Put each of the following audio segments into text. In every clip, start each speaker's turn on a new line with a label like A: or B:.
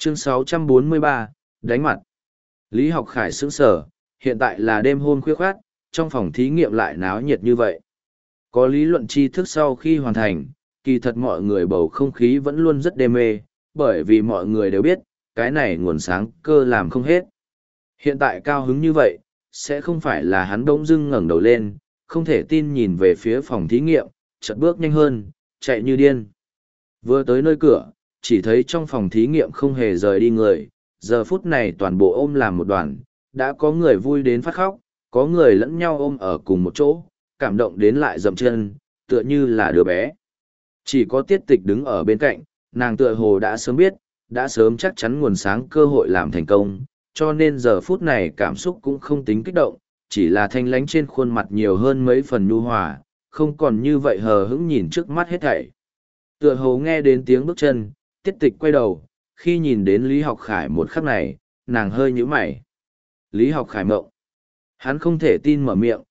A: Chương 643, đánh mặt. Lý Học Khải sững sờ, hiện tại là đêm hôm khuya khoát, trong phòng thí nghiệm lại náo nhiệt như vậy. Có lý luận tri thức sau khi hoàn thành, kỳ thật mọi người bầu không khí vẫn luôn rất đê mê, bởi vì mọi người đều biết, cái này nguồn sáng cơ làm không hết. Hiện tại cao hứng như vậy, sẽ không phải là hắn bỗng dưng ngẩng đầu lên, không thể tin nhìn về phía phòng thí nghiệm, chợt bước nhanh hơn, chạy như điên. Vừa tới nơi cửa, chỉ thấy trong phòng thí nghiệm không hề rời đi người, giờ phút này toàn bộ ôm làm một đoàn, đã có người vui đến phát khóc, có người lẫn nhau ôm ở cùng một chỗ, cảm động đến lại dậm chân, tựa như là đứa bé. Chỉ có Tiết Tịch đứng ở bên cạnh, nàng tựa hồ đã sớm biết, đã sớm chắc chắn nguồn sáng cơ hội làm thành công, cho nên giờ phút này cảm xúc cũng không tính kích động, chỉ là thanh lánh trên khuôn mặt nhiều hơn mấy phần nhu hòa, không còn như vậy hờ hững nhìn trước mắt hết thảy. Tựa hồ nghe đến tiếng bước chân, Tiết Tịch quay đầu, khi nhìn đến Lý Học Khải một khắc này, nàng hơi nhíu mày. Lý Học Khải mộng. Hắn không thể tin mở miệng,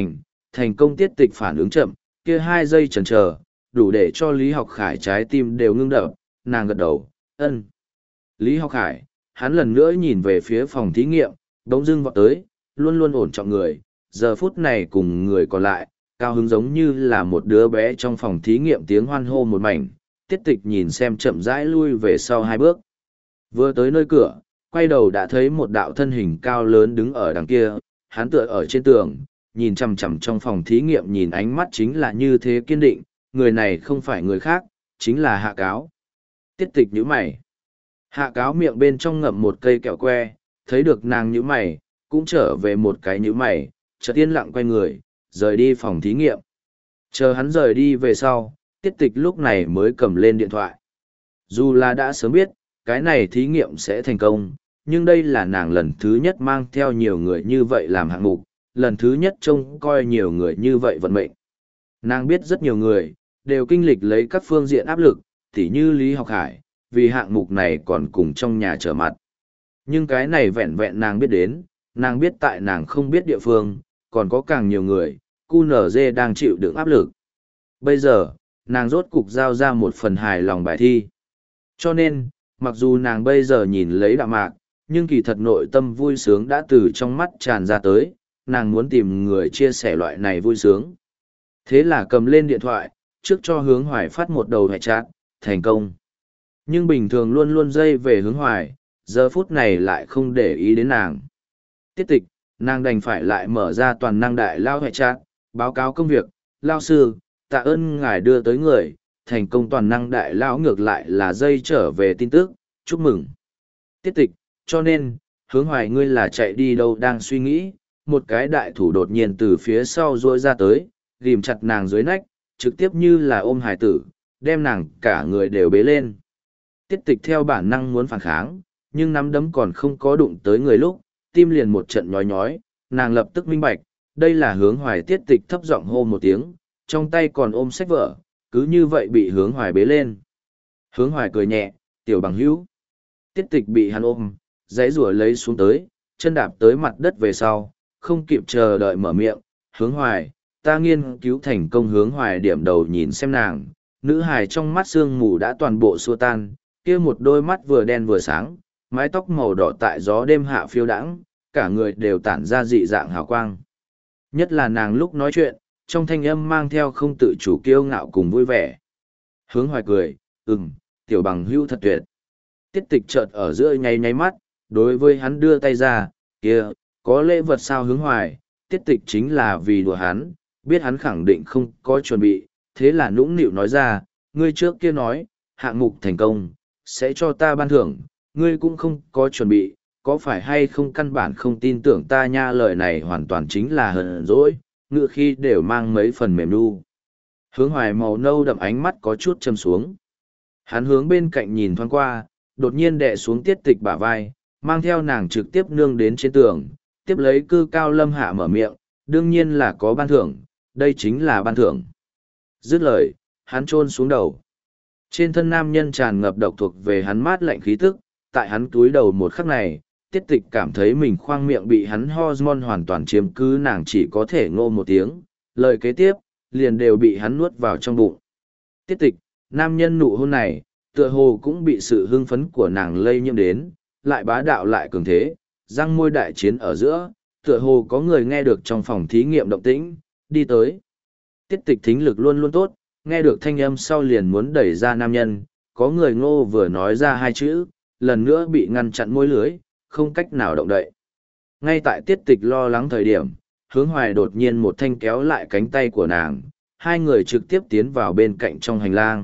A: thành công. Tiết Tịch phản ứng chậm, kia 2 giây chần chờ, đủ để cho Lý Học Khải trái tim đều ngưng đập, nàng gật đầu, ân. Lý Học Khải, hắn lần nữa nhìn về phía phòng thí nghiệm, bỗng dưng vọt tới, luôn luôn ổn trọng người, giờ phút này cùng người còn lại, cao hứng giống như là một đứa bé trong phòng thí nghiệm tiếng hoan hô một mảnh. Tiết Tịch nhìn xem chậm rãi lui về sau 2 bước. Vừa tới nơi cửa, quay đầu đã thấy một đạo thân hình cao lớn đứng ở đằng kia, hắn tựa ở trên tường, nhìn chằm chằm trong phòng thí nghiệm, nhìn ánh mắt chính là như thế kiên định, người này không phải người khác, chính là Hạ Cáo. Tiết Tịch nhíu mày. Hạ Cáo miệng bên trong ngậm một cây kẹo que, thấy được nàng nhíu mày, cũng trở về một cái nhíu mày, chợt yên lặng quay người, rời đi phòng thí nghiệm. Chờ hắn rời đi về sau, Tiết Tịch lúc này mới cầm lên điện thoại. Dù là đã sớm biết, cái này thí nghiệm sẽ thành công, nhưng đây là nàng lần thứ nhất mang theo nhiều người như vậy làm hạng mục, lần thứ nhất trông coi nhiều người như vậy vận mệnh. Nàng biết rất nhiều người, đều kinh lịch lấy các phương diện áp lực, tỉ như Lý Học Hải, vì hạng mục này còn cùng trong nhà trở mặt. Nhưng cái này vẹn vẹn nàng biết đến, nàng biết tại nàng không biết địa phương, còn có càng nhiều người, QNZ đang chịu đựng áp lực. Bây giờ, nàng rốt cục giao ra một phần hài lòng bài thi. Cho nên, mặc dù nàng bây giờ nhìn lấy Đạm Mạc, nhưng kỳ thật nội tâm vui sướng đã từ trong mắt tràn ra tới, nàng muốn tìm người chia sẻ loại này vui sướng. Thế là cầm lên điện thoại, trước cho Hướng Hoài phát một đầu hệ chat, thành công. Nhưng bình thường luôn luôn dây về Hướng Hoài, giờ phút này lại không để ý đến nàng. Tiết Tịch, nàng đành phải lại mở ra toàn năng đại lao hệ chat, báo cáo công việc, lao sư, tạ ơn ngài đưa tới người, thành công. Toàn năng đại lao ngược lại là dây trở về tin tức, chúc mừng. Tiết Tịch, cho nên, Hướng Hoài ngươi là chạy đi đâu đang suy nghĩ, một cái đại thủ đột nhiên từ phía sau duỗi ra tới, ghim chặt nàng dưới nách, trực tiếp như là ôm hải tử, đem nàng cả người đều bế lên. Tiết Tịch theo bản năng muốn phản kháng, nhưng nắm đấm còn không có đụng tới người lúc, tim liền một trận nhói nhói, nàng lập tức minh bạch, đây là Hướng Hoài. Tiết Tịch thấp giọng hô một tiếng, trong tay còn ôm sách vở, cứ như vậy bị Hướng Hoài bế lên. Hướng Hoài cười nhẹ, tiểu bằng hữu. Tiết Tịch bị hắn ôm, giãy giụa lấy xuống tới, chân đạp tới mặt đất về sau, không kịp chờ đợi mở miệng, Hướng Hoài, ta nghiên cứu thành công. Hướng Hoài điểm đầu nhìn xem nàng, nữ hài trong mắt sương mù đã toàn bộ xua tan, kia một đôi mắt vừa đen vừa sáng, mái tóc màu đỏ tại gió đêm hạ phiêu đãng, cả người đều tản ra dị dạng hào quang. Nhất là nàng lúc nói chuyện, trong thanh âm mang theo không tự chủ kiêu ngạo cùng vui vẻ. Hướng Hoài cười, tiểu bằng hữu thật tuyệt. Tiết Tịch chợt ở giữa nháy nháy mắt, đối với hắn đưa tay ra, kia, có lễ vật sao? Hướng Hoài, Tiết Tịch chính là vì đùa hắn, biết hắn khẳng định không có chuẩn bị, thế là nũng nịu nói ra, ngươi trước kia nói, hạng mục thành công, sẽ cho ta ban thưởng, ngươi cũng không có chuẩn bị, có phải hay không căn bản không tin tưởng ta nha? Lời này hoàn toàn chính là hờn dỗi, ngựa khi đều mang mấy phần mềm nu. Hướng Hoài màu nâu đậm ánh mắt có chút châm xuống. Hắn hướng bên cạnh nhìn thoáng qua, đột nhiên đè xuống Tiết Tịch bả vai, mang theo nàng trực tiếp nương đến trên tường, tiếp lấy cư cao lâm hạ mở miệng, đương nhiên là có ban thưởng, đây chính là ban thưởng. Dứt lời, hắn chôn xuống đầu. Trên thân nam nhân tràn ngập độc thuộc về hắn mát lạnh khí tức, tại hắn túi đầu một khắc này, Tiết Tịch cảm thấy mình khoang miệng bị hắn hormone hoàn toàn chiếm cứ, nàng chỉ có thể ngô một tiếng, lời kế tiếp, liền đều bị hắn nuốt vào trong bụng. Tiết Tịch, nam nhân nụ hôn này, tựa hồ cũng bị sự hưng phấn của nàng lây nhiễm đến, lại bá đạo lại cường thế, răng môi đại chiến ở giữa, tựa hồ có người nghe được trong phòng thí nghiệm động tĩnh, đi tới. Tiết tịch thính lực luôn luôn tốt, nghe được thanh âm sau liền muốn đẩy ra nam nhân, có người ngô vừa nói ra hai chữ, lần nữa bị ngăn chặn môi lưới, không cách nào động đậy. Ngay tại tiết tịch lo lắng thời điểm, hướng hoài đột nhiên một thanh kéo lại cánh tay của nàng, hai người trực tiếp tiến vào bên cạnh trong hành lang.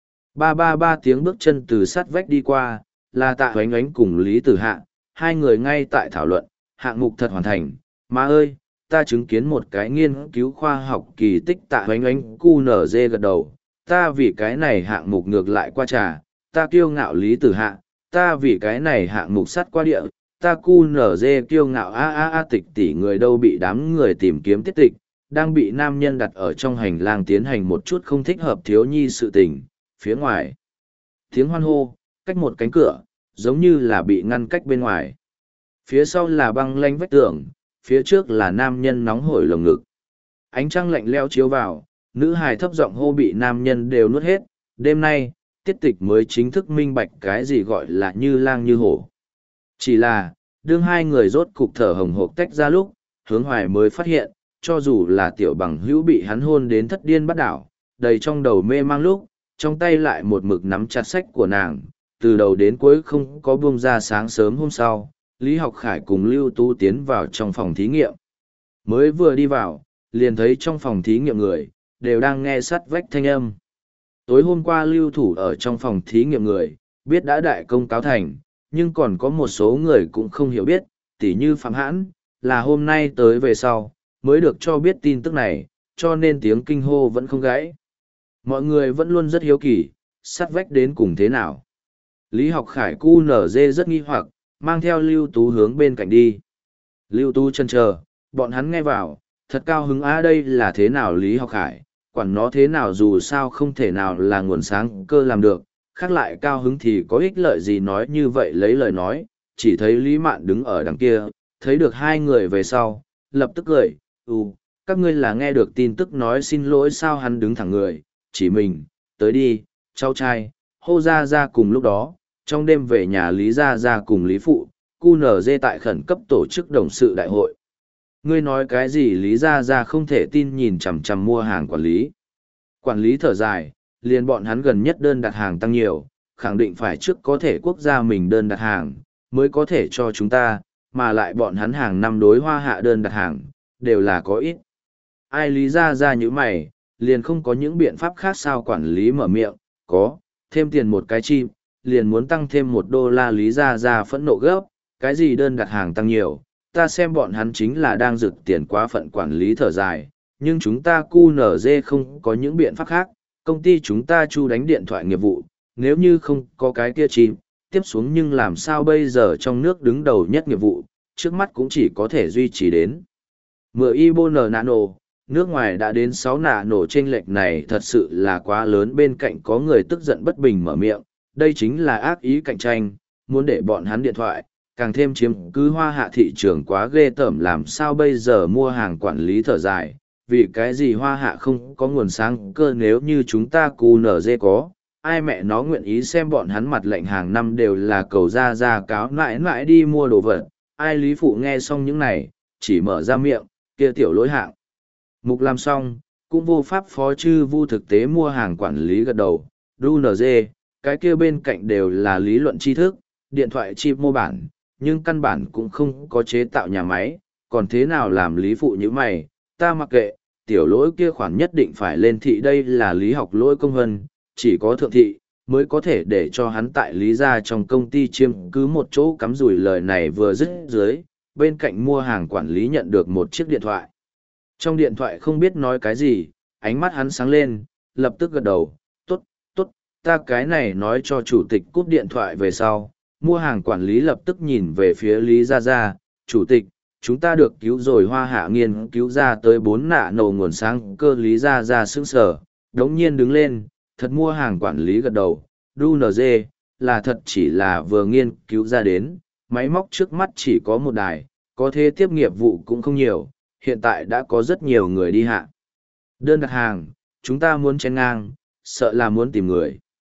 A: Ba ba ba tiếng bước chân từ sát vách đi qua, là Tạ Hoánh Ánh cùng Lý Tử Hạ, hai người ngay tại thảo luận, hạng mục thật hoàn thành, má ơi, ta chứng kiến một cái nghiên cứu khoa học kỳ tích. Tạ Hoánh Ánh cu nở dê gật đầu, ta vì cái này hạng mục ngược lại qua trà, ta kiêu ngạo. Lý Tử Hạ, ta vì cái này hạng mục sắt qua địa, ta cu nở dê kiêu ngạo. A tịch tỷ người đâu bị đám người tìm kiếm tiết tịch, đang bị nam nhân đặt ở trong hành lang tiến hành một chút không thích hợp thiếu nhi sự tình, phía ngoài. Tiếng hoan hô, cách một cánh cửa, giống như là bị ngăn cách bên ngoài. Phía sau là băng lanh vách tường, phía trước là nam nhân nóng hổi lồng ngực. Ánh trăng lạnh leo chiếu vào, nữ hài thấp giọng hô bị nam nhân đều nuốt hết. Đêm nay, tiết tịch mới chính thức minh bạch cái gì gọi là như lang như hổ. Chỉ là, đương hai người rốt cục thở hồng hộc tách ra lúc, hướng hoài mới phát hiện, cho dù là tiểu bằng hữu bị hắn hôn đến thất điên bắt đảo, đầy trong đầu mê mang lúc, trong tay lại một mực nắm chặt sách của nàng, từ đầu đến cuối không có buông ra. Sáng sớm hôm sau, Lý Học Khải cùng Lưu Tú tiến vào trong phòng thí nghiệm. Mới vừa đi vào, liền thấy trong phòng thí nghiệm người, đều đang nghe sắt vách thanh âm. Tối hôm qua lưu thủ ở trong phòng thí nghiệm người, biết đã đại công cáo thành, nhưng còn có một số người cũng không hiểu biết, tỉ như Phạm Hãn, là hôm nay tới về sau, mới được cho biết tin tức này, cho nên tiếng kinh hô vẫn không gãy. Mọi người vẫn luôn rất hiếu kỳ, sắt vách đến cùng thế nào. Lý Học Khải cu nở dê rất nghi hoặc, mang theo Lưu Tú hướng bên cạnh đi. Lưu Tú chần chờ, bọn hắn nghe vào, thật cao hứng đây là thế nào Lý Học Khải, quản nó thế nào dù sao không thể nào là nguồn sáng cơ làm được, khác lại cao hứng thì có ích lợi gì nói như vậy lấy lời nói, chỉ thấy Lý Mạn đứng ở đằng kia, thấy được hai người về sau, lập tức cười, các ngươi là nghe được tin tức nói xin lỗi sao. Hắn đứng thẳng người, chỉ mình, tới đi, cháu trai, hô ra ra. Cùng lúc đó, trong đêm về nhà Lý Gia Gia cùng Lý Phụ, QNZ tại khẩn cấp tổ chức đồng sự đại hội. Ngươi nói cái gì? Lý Gia Gia không thể tin nhìn chằm chằm mua hàng quản lý. Quản lý thở dài, liền bọn hắn gần nhất đơn đặt hàng tăng nhiều, khẳng định phải trước có thể quốc gia mình đơn đặt hàng, mới có thể cho chúng ta, mà lại bọn hắn hàng năm đối Hoa Hạ đơn đặt hàng, đều là có ít. Ai Lý Gia Gia như mày, liền không có những biện pháp khác sao? Quản lý mở miệng, có, thêm tiền một cái chim, liền muốn tăng thêm $1. Lý Gia Gia phẫn nộ gấp, cái gì đơn đặt hàng tăng nhiều, ta xem bọn hắn chính là đang rực tiền quá phận. Quản lý thở dài, nhưng chúng ta QNZ không có những biện pháp khác, công ty chúng ta chu đánh điện thoại nghiệp vụ, nếu như không có cái kia chim, tiếp xuống nhưng làm sao bây giờ? Trong nước đứng đầu nhất nghiệp vụ, trước mắt cũng chỉ có thể duy trì đến 10 Ibon nano, nước ngoài đã đến 6 nano. Chênh lệch này thật sự là quá lớn. Bên cạnh có người tức giận bất bình mở miệng, đây chính là ác ý cạnh tranh, muốn để bọn hắn điện thoại, càng thêm chiếm cứ Hoa Hạ thị trường quá ghê tởm. Làm sao bây giờ? Mua hàng quản lý thở dài, vì cái gì Hoa Hạ không có nguồn sáng cơ? Nếu như chúng ta QNZ có, ai mẹ nó nguyện ý xem bọn hắn mặt lệnh hàng năm đều là cầu ra ra cáo mãi mãi đi mua đồ vật. Ai Lý Phụ nghe xong những này, chỉ mở ra miệng, kia tiểu lỗi hạng mục làm xong, cũng vô pháp phó chư vu. Thực tế mua hàng quản lý gật đầu, QNZ, cái kia bên cạnh đều là lý luận tri thức, điện thoại chip mô bản, nhưng căn bản cũng không có chế tạo nhà máy, còn thế nào làm? Lý Phụ như mày, ta mặc kệ, tiểu lỗi kia khoản nhất định phải lên thị. Đây là Lý Học Lỗi công vân, chỉ có thượng thị mới có thể để cho hắn tại Lý gia trong công ty chiếm cứ một chỗ cắm rủi. Lời này vừa dứt dưới, bên cạnh mua hàng quản lý nhận được một chiếc điện thoại. Trong điện thoại không biết nói cái gì, ánh mắt hắn sáng lên, lập tức gật đầu, tốt, ta cái này nói cho chủ tịch. Cúp điện thoại về sau, mua hàng quản lý lập tức nhìn về phía Lý Gia Gia, chủ tịch, chúng ta được cứu rồi. Hoa Hạ nghiên cứu ra tới 4 nano nguồn sáng cơ. Lý Gia Gia sững sờ, đống nhiên đứng lên, thật? Mua hàng quản lý gật đầu, QNZ, là thật, chỉ là vừa nghiên cứu ra đến, máy móc trước mắt chỉ có một đài, có thế tiếp nghiệp vụ cũng không nhiều, hiện tại đã có rất nhiều người đi hạ đơn đặt hàng, chúng ta muốn chen ngang, sợ là muốn tìm người.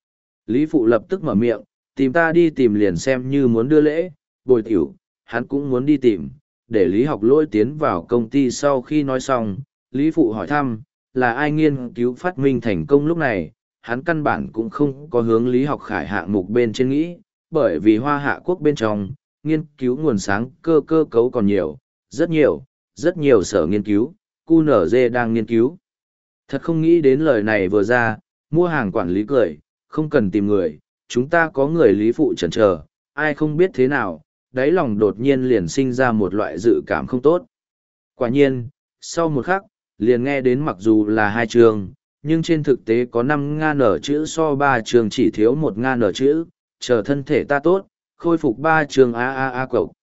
A: Lý Phụ lập tức mở miệng, tìm ta đi tìm liền xem như muốn đưa lễ, bồi tiểu, hắn cũng muốn đi tìm, để Lý Học Lỗi tiến vào công ty. Sau khi nói xong, Lý Phụ hỏi thăm, là ai nghiên cứu phát minh thành công lúc này, hắn căn bản cũng không có hướng Lý Học Khải hạng mục bên trên nghĩ, bởi vì Hoa Hạ Quốc bên trong, nghiên cứu nguồn sáng cơ cấu còn nhiều, rất nhiều sở nghiên cứu, QNZ đang nghiên cứu. Thật không nghĩ đến lời này vừa ra, mua hàng quản lý cười, không cần tìm người, chúng ta có người Lý Phụ chần chờ, ai không biết thế nào, đáy lòng đột nhiên liền sinh ra một loại dự cảm không tốt. Quả nhiên, sau một khắc, liền nghe đến mặc dù là 2 trường, nhưng trên thực tế có 5 ngàn nở chữ so 3 trường chỉ thiếu 1 ngàn nở chữ, chờ thân thể ta tốt, khôi phục 3 trường a cậu.